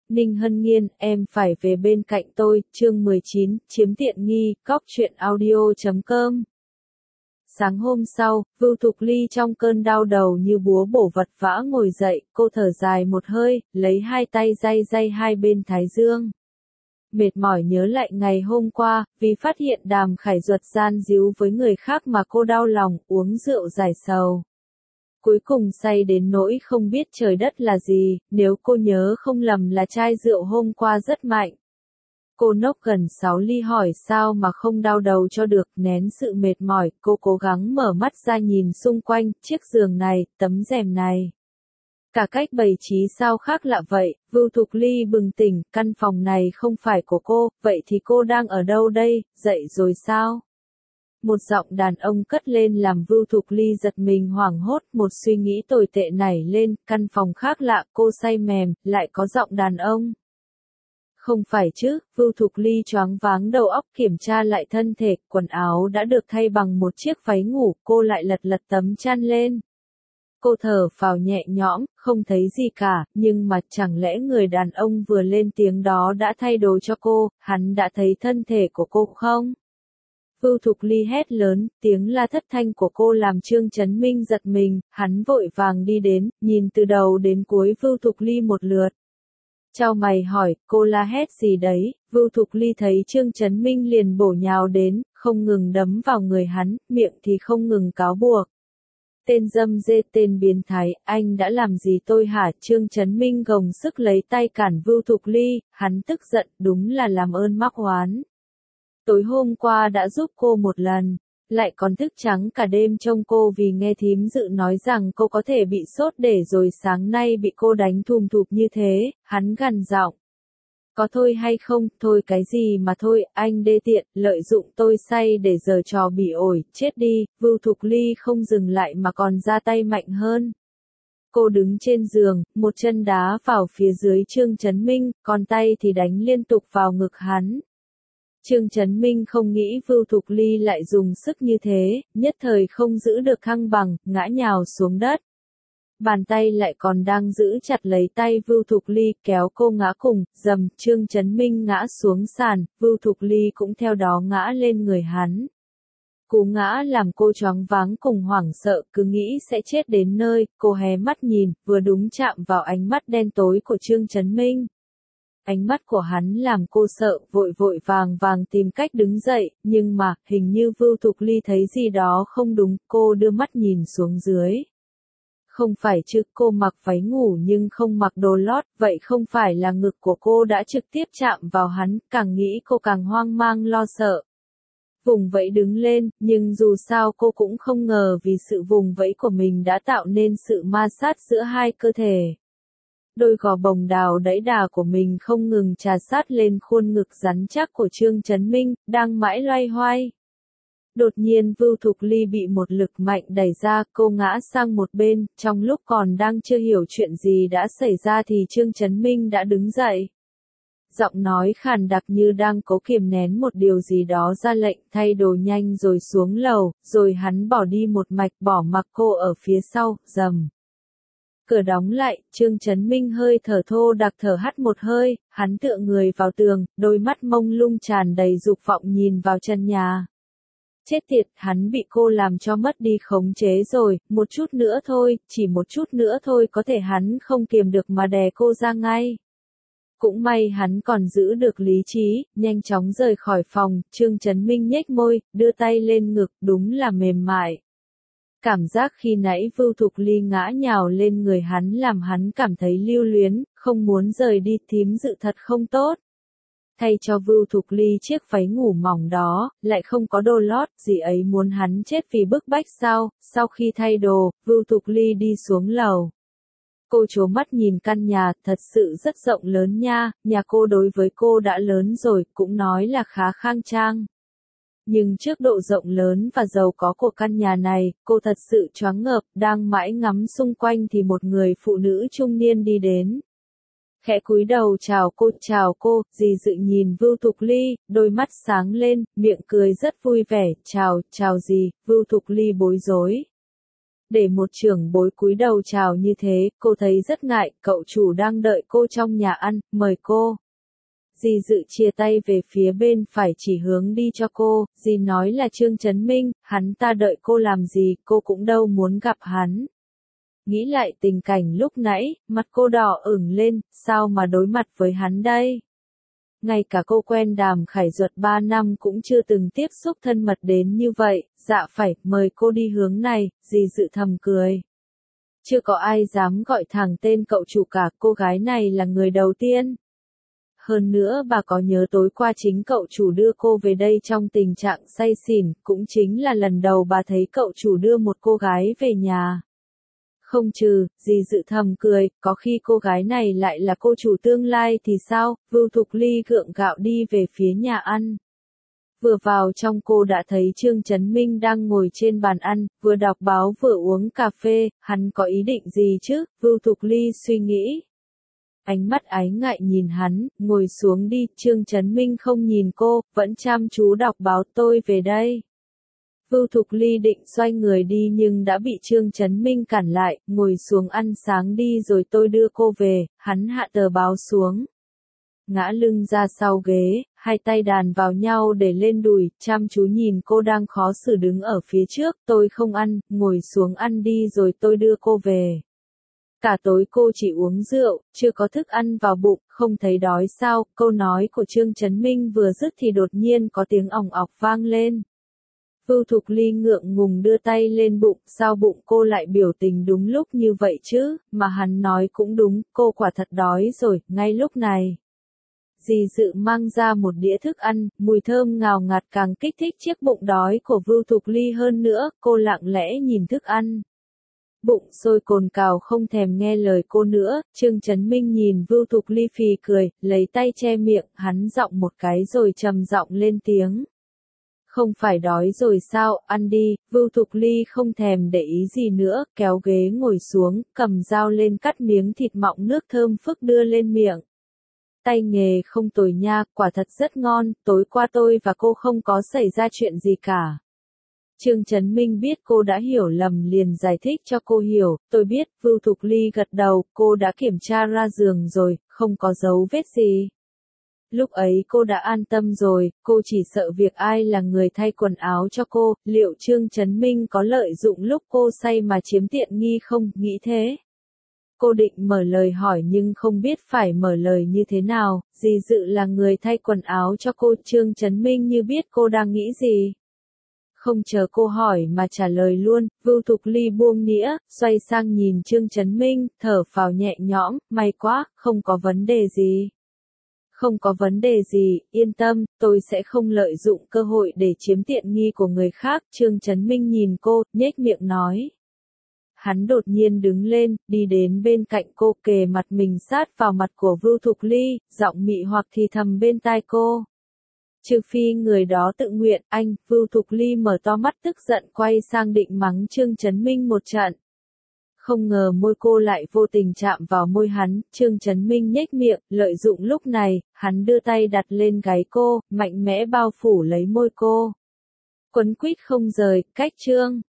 Ninh Hân Nghiên, em phải về bên cạnh tôi, chương 19, chiếm tiện nghi, cóc truyện audio.com. Sáng hôm sau, Vưu Thục Ly trong cơn đau đầu như búa bổ vật vã ngồi dậy, cô thở dài một hơi, lấy hai tay day hai bên thái dương. Mệt mỏi nhớ lại ngày hôm qua, vì phát hiện Đàm Khải Duật gian díu với người khác mà cô đau lòng, uống rượu giải sầu. Cuối cùng say đến nỗi không biết trời đất là gì, nếu cô nhớ không lầm là chai rượu hôm qua rất mạnh. Cô nốc gần 6 ly hỏi sao mà không đau đầu cho được, nén sự mệt mỏi, cô cố gắng mở mắt ra nhìn xung quanh, chiếc giường này, tấm rèm này. Cả cách bày trí sao khác lạ vậy, Vưu Thục Ly bừng tỉnh, căn phòng này không phải của cô, vậy thì cô đang ở đâu đây, dậy rồi sao? Một giọng đàn ông cất lên làm Vưu Thục Ly giật mình hoảng hốt, một suy nghĩ tồi tệ nảy lên, căn phòng khác lạ, cô say mềm, lại có giọng đàn ông. Không phải chứ, Vưu Thục Ly choáng váng đầu óc kiểm tra lại thân thể, quần áo đã được thay bằng một chiếc váy ngủ, cô lại lật tấm chăn lên. Cô thở phào nhẹ nhõm, không thấy gì cả, nhưng mà chẳng lẽ người đàn ông vừa lên tiếng đó đã thay đồ cho cô, hắn đã thấy thân thể của cô không? Vưu Thục Ly hét lớn, tiếng la thất thanh của cô làm Trương Chấn Minh giật mình, hắn vội vàng đi đến, nhìn từ đầu đến cuối Vưu Thục Ly một lượt. Chau mày hỏi, cô la hét gì đấy, Vưu Thục Ly thấy Trương Chấn Minh liền bổ nhào đến, không ngừng đấm vào người hắn, miệng thì không ngừng cáo buộc. Tên dâm dê, tên biến thái, anh đã làm gì tôi hả? Trương Chấn Minh gồng sức lấy tay cản Vưu Thục Ly, hắn tức giận, đúng là làm ơn mắc oán. Tối hôm qua đã giúp cô một lần, lại còn thức trắng cả đêm trông cô vì nghe thím dự nói rằng cô có thể bị sốt để rồi sáng nay bị cô đánh thùm thụp như thế, hắn gằn giọng. Có thôi hay không, thôi cái gì mà thôi, anh đê tiện, lợi dụng tôi say để giở trò bỉ ổi, chết đi, Vưu Thục Ly không dừng lại mà còn ra tay mạnh hơn. Cô đứng trên giường, một chân đá vào phía dưới Trương Chấn Minh, còn tay thì đánh liên tục vào ngực hắn. Trương Chấn Minh không nghĩ Vưu Thục Ly lại dùng sức như thế, nhất thời không giữ được thăng bằng, ngã nhào xuống đất. Bàn tay lại còn đang giữ chặt lấy tay Vưu Thục Ly, kéo cô ngã cùng, dầm, Trương Chấn Minh ngã xuống sàn, Vưu Thục Ly cũng theo đó ngã lên người hắn. Cú ngã làm cô choáng váng cùng hoảng sợ, cứ nghĩ sẽ chết đến nơi, cô hé mắt nhìn, vừa đúng chạm vào ánh mắt đen tối của Trương Chấn Minh. Ánh mắt của hắn làm cô sợ, vội vàng tìm cách đứng dậy, nhưng mà, hình như Vưu Thục Ly thấy gì đó không đúng, cô đưa mắt nhìn xuống dưới. Không phải chứ, cô mặc váy ngủ nhưng không mặc đồ lót, vậy không phải là ngực của cô đã trực tiếp chạm vào hắn, càng nghĩ cô càng hoang mang lo sợ. Vùng vẫy đứng lên, nhưng dù sao cô cũng không ngờ vì sự vùng vẫy của mình đã tạo nên sự ma sát giữa hai cơ thể. Đôi gò bồng đào đẫy đà của mình không ngừng trà sát lên khuôn ngực rắn chắc của Trương Chấn Minh, đang mãi loay hoay. Đột nhiên Vưu Thục Ly bị một lực mạnh đẩy ra, cô ngã sang một bên, trong lúc còn đang chưa hiểu chuyện gì đã xảy ra thì Trương Chấn Minh đã đứng dậy. Giọng nói khàn đặc như đang cố kiềm nén một điều gì đó ra lệnh thay đồ nhanh rồi xuống lầu, rồi hắn bỏ đi một mạch bỏ mặc cô ở phía sau, rầm. Cửa đóng lại, Trương Chấn Minh hơi thở thô đặc thở hắt một hơi, hắn tựa người vào tường, đôi mắt mông lung tràn đầy dục vọng nhìn vào chân nhà. Chết tiệt, hắn bị cô làm cho mất đi khống chế rồi, một chút nữa thôi, chỉ một chút nữa thôi có thể hắn không kiềm được mà đè cô ra ngay. Cũng may hắn còn giữ được lý trí, nhanh chóng rời khỏi phòng, Trương Chấn Minh nhếch môi, đưa tay lên ngực, đúng là mềm mại. Cảm giác khi nãy Vưu Thục Ly ngã nhào lên người hắn làm hắn cảm thấy lưu luyến, không muốn rời đi, thím dự thật không tốt. Thay cho Vưu Thục Ly chiếc váy ngủ mỏng đó, lại không có đồ lót, dì ấy muốn hắn chết vì bức bách sao? Sau khi thay đồ, Vưu Thục Ly đi xuống lầu. Cô trố mắt nhìn căn nhà, thật sự rất rộng lớn nha, nhà cô đối với cô đã lớn rồi, cũng nói là khá khang trang. Nhưng trước độ rộng lớn và giàu có của căn nhà này, cô thật sự choáng ngợp, đang mãi ngắm xung quanh thì một người phụ nữ trung niên đi đến. Khẽ cúi đầu chào cô, dì dự nhìn Vưu Thục Ly, đôi mắt sáng lên, miệng cười rất vui vẻ, chào dì, Vưu Thục Ly bối rối. Để một trưởng bối cúi đầu chào như thế, cô thấy rất ngại, cậu chủ đang đợi cô trong nhà ăn, mời cô. Dì Dự chia tay về phía bên phải chỉ hướng đi cho cô, dì nói là Trương Chấn Minh, hắn ta đợi cô làm gì, cô cũng đâu muốn gặp hắn. Nghĩ lại tình cảnh lúc nãy, mặt cô đỏ ửng lên, sao mà đối mặt với hắn đây? Ngay cả cô quen Đàm Khải Duật 3 năm cũng chưa từng tiếp xúc thân mật đến như vậy, dạ phải, mời cô đi hướng này, dì Dự thầm cười. Chưa có ai dám gọi thẳng tên cậu chủ cả, cô gái này là người đầu tiên. Hơn nữa bà có nhớ tối qua chính cậu chủ đưa cô về đây trong tình trạng say xỉn, cũng chính là lần đầu bà thấy cậu chủ đưa một cô gái về nhà. Không trừ, dì Dự thầm cười, có khi cô gái này lại là cô chủ tương lai thì sao, Vưu Thục Ly gượng gạo đi về phía nhà ăn. Vừa vào trong cô đã thấy Trương Chấn Minh đang ngồi trên bàn ăn, vừa đọc báo vừa uống cà phê, hắn có ý định gì chứ, Vưu Thục Ly suy nghĩ. Ánh mắt ái ngại nhìn hắn, ngồi xuống đi, Trương Chấn Minh không nhìn cô, vẫn chăm chú đọc báo tôi về đây. Vưu Thục Ly định xoay người đi nhưng đã bị Trương Chấn Minh cản lại, ngồi xuống ăn sáng đi rồi tôi đưa cô về, hắn hạ tờ báo xuống. Ngã lưng ra sau ghế, hai tay đàn vào nhau để lên đùi, chăm chú nhìn cô đang khó xử đứng ở phía trước, tôi không ăn, ngồi xuống ăn đi rồi tôi đưa cô về. Cả tối cô chỉ uống rượu, chưa có thức ăn vào bụng, không thấy đói sao, câu nói của Trương Chấn Minh vừa dứt thì đột nhiên có tiếng ỏng ọc vang lên. Vưu Thục Ly ngượng ngùng đưa tay lên bụng, sao bụng cô lại biểu tình đúng lúc như vậy chứ, mà hắn nói cũng đúng, cô quả thật đói rồi, ngay lúc này. Dì Dự mang ra một đĩa thức ăn, mùi thơm ngào ngạt càng kích thích chiếc bụng đói của Vưu Thục Ly hơn nữa, cô lặng lẽ nhìn thức ăn. Bụng sôi cồn cào không thèm nghe lời cô nữa, Trương Chấn Minh nhìn Vưu Thục Ly phì cười, lấy tay che miệng, hắn giọng một cái rồi trầm giọng lên tiếng. Không phải đói rồi sao, ăn đi, Vưu Thục Ly không thèm để ý gì nữa, kéo ghế ngồi xuống, cầm dao lên cắt miếng thịt mọng nước thơm phức đưa lên miệng. Tay nghề không tồi nha, quả thật rất ngon, tối qua tôi và cô không có xảy ra chuyện gì cả. Trương Chấn Minh biết cô đã hiểu lầm liền giải thích cho cô hiểu, tôi biết, Vưu Thục Ly gật đầu, cô đã kiểm tra ra giường rồi, không có dấu vết gì. Lúc ấy cô đã an tâm rồi, cô chỉ sợ việc ai là người thay quần áo cho cô, liệu Trương Chấn Minh có lợi dụng lúc cô say mà chiếm tiện nghi không, nghĩ thế. Cô định mở lời hỏi nhưng không biết phải mở lời như thế nào, dì Dự là người thay quần áo cho cô, Trương Chấn Minh như biết cô đang nghĩ gì. Không chờ cô hỏi mà trả lời luôn, Vưu Thục Ly buông nĩa, xoay sang nhìn Trương Chấn Minh, thở phào nhẹ nhõm, may quá, không có vấn đề gì. Không có vấn đề gì, yên tâm, tôi sẽ không lợi dụng cơ hội để chiếm tiện nghi của người khác, Trương Chấn Minh nhìn cô, nhếch miệng nói. Hắn đột nhiên đứng lên, đi đến bên cạnh cô, kề mặt mình sát vào mặt của Vưu Thục Ly, giọng mị hoặc thì thầm bên tai cô. Trừ phi người đó tự nguyện, anh, Vưu Thục Ly mở to mắt tức giận quay sang định mắng Trương Chấn Minh một trận. Không ngờ môi cô lại vô tình chạm vào môi hắn, Trương Chấn Minh nhếch miệng, lợi dụng lúc này, hắn đưa tay đặt lên gáy cô, mạnh mẽ bao phủ lấy môi cô. Quấn quýt không rời, cách Trương